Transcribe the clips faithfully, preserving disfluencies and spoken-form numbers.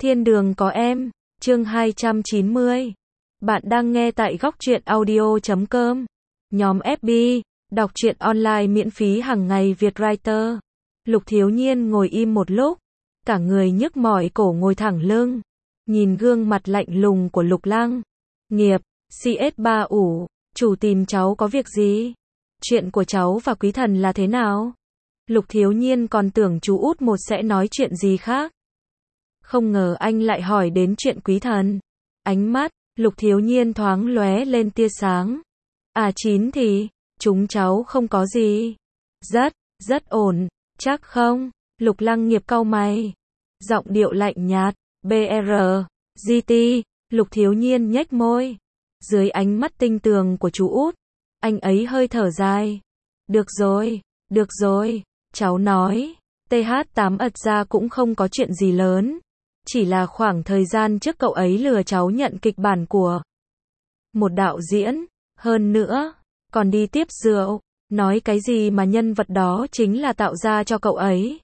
Thiên đường có em, chương hai trăm chín mươi. Bạn đang nghe tại góc truyện audio chấm com. Nhóm ép bê, đọc truyện online miễn phí hàng ngày Việt Writer. Lục Thiếu Nhiên ngồi im một lúc, cả người nhức mỏi cổ ngồi thẳng lưng, nhìn gương mặt lạnh lùng của Lục Lăng. Nghiệp, xê ét ba ủ, chủ tìm cháu có việc gì? Chuyện của cháu và Quý Thần là thế nào? Lục Thiếu Nhiên còn tưởng chú út một sẽ nói chuyện gì khác. Không ngờ anh lại hỏi đến chuyện Quý Thần. Ánh mắt Lục Thiếu Nhiên thoáng lóe lên tia sáng. À chín thì, chúng cháu không có gì. Rất, rất ổn, chắc không? Lục Lăng Nghiệp cau mày. Giọng điệu lạnh nhạt, bê rờ, giê tê, Lục Thiếu Nhiên nhếch môi. Dưới ánh mắt tinh tường của chú út, anh ấy hơi thở dài. Được rồi, được rồi, cháu nói, tê hát tám ật ra cũng không có chuyện gì lớn. Chỉ là khoảng thời gian trước cậu ấy lừa cháu nhận kịch bản của một đạo diễn, hơn nữa, còn đi tiếp rượu, nói cái gì mà nhân vật đó chính là tạo ra cho cậu ấy.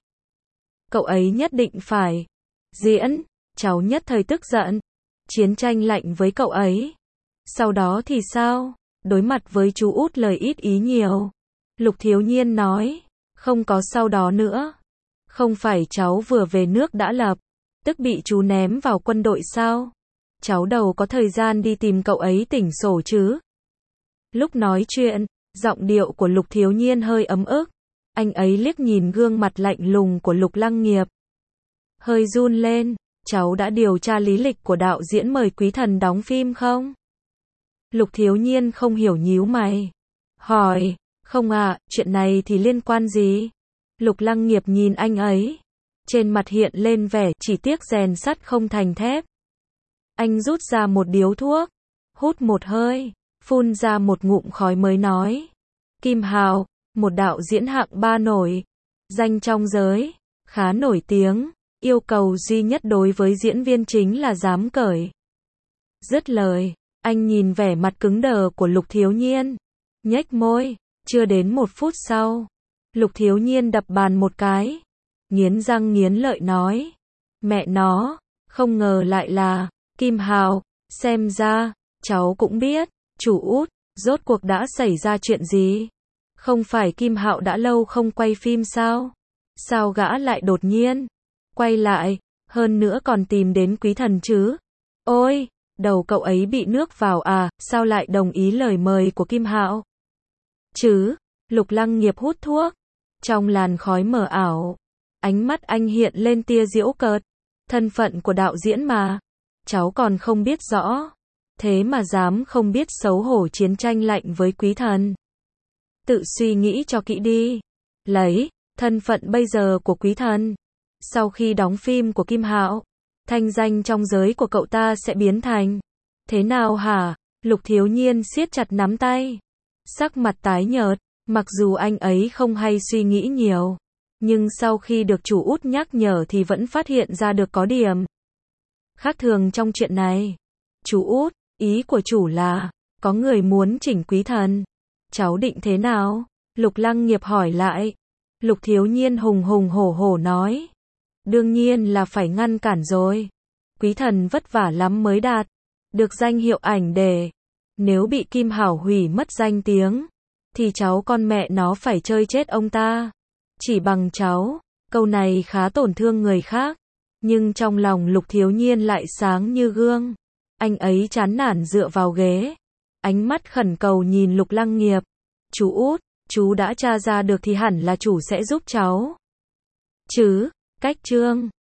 Cậu ấy nhất định phải diễn, cháu nhất thời tức giận, chiến tranh lạnh với cậu ấy. Sau đó thì sao? Đối mặt với chú út lời ít ý nhiều, Lục Thiếu Nhiên nói, không có sau đó nữa. Không phải cháu vừa về nước đã lập tức bị chú ném vào quân đội sao? Cháu đâu có thời gian đi tìm cậu ấy tỉnh sổ chứ? Lúc nói chuyện, giọng điệu của Lục Thiếu Nhiên hơi ấm ức. Anh ấy liếc nhìn gương mặt lạnh lùng của Lục Lăng Nghiệp. Hơi run lên, cháu đã điều tra lý lịch của đạo diễn mời Quý Thần đóng phim không? Lục Thiếu Nhiên không hiểu nhíu mày. Hỏi, không ạ, à, chuyện này thì liên quan gì? Lục Lăng Nghiệp nhìn anh ấy. Trên mặt hiện lên vẻ chỉ tiếc rèn sắt không thành thép. Anh rút ra một điếu thuốc, hút một hơi, phun ra một ngụm khói mới nói. Kim Hào, một đạo diễn hạng ba nổi danh trong giới, khá nổi tiếng, yêu cầu duy nhất đối với diễn viên chính là dám cởi. Dứt lời, anh nhìn vẻ mặt cứng đờ của Lục Thiếu Nhiên, nhếch môi. Chưa đến một phút sau, Lục Thiếu Nhiên đập bàn một cái, nghiến răng nghiến lợi nói, mẹ nó, không ngờ lại là Kim Hào, xem ra cháu cũng biết, chủ út, rốt cuộc đã xảy ra chuyện gì? Không phải Kim Hạo đã lâu không quay phim sao? Sao gã lại đột nhiên quay lại, hơn nữa còn tìm đến Quý Thần chứ? Ôi, đầu cậu ấy bị nước vào à, sao lại đồng ý lời mời của Kim Hạo? Chứ, Lục Lăng Nghiệp hút thuốc, trong làn khói mờ ảo, ánh mắt anh hiện lên tia giễu cợt. Thân phận của đạo diễn mà, cháu còn không biết rõ, thế mà dám không biết xấu hổ chiến tranh lạnh với Quý Thần. Tự suy nghĩ cho kỹ đi. Lấy thân phận bây giờ của Quý Thần, sau khi đóng phim của Kim Hạo, thanh danh trong giới của cậu ta sẽ biến thành thế nào hả? Lục Thiếu Nhiên siết chặt nắm tay, sắc mặt tái nhợt. Mặc dù anh ấy không hay suy nghĩ nhiều, nhưng sau khi được chủ út nhắc nhở thì vẫn phát hiện ra được có điểm khác thường trong chuyện này. Chú út, ý của chủ là có người muốn chỉnh Quý Thần. Cháu định thế nào? Lục Lăng Nghiệp hỏi lại. Lục Thiếu Nhiên hùng hùng hổ hổ nói, đương nhiên là phải ngăn cản rồi. Quý Thần vất vả lắm mới đạt được danh hiệu ảnh để, nếu bị Kim Hảo hủy mất danh tiếng, thì cháu con mẹ nó phải chơi chết ông ta. Chỉ bằng cháu, câu này khá tổn thương người khác, nhưng trong lòng Lục Thiếu Nhiên lại sáng như gương. Anh ấy chán nản dựa vào ghế, ánh mắt khẩn cầu nhìn Lục Lăng Nghiệp. Chú út, chú đã tra ra được thì hẳn là chủ sẽ giúp cháu chứ? Cách chương